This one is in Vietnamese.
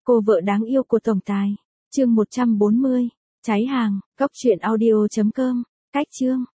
Cô vợ đáng yêu của tổng tài. Chương 140. Cháy hàng. Cốc truyện audio.com. Cách chương.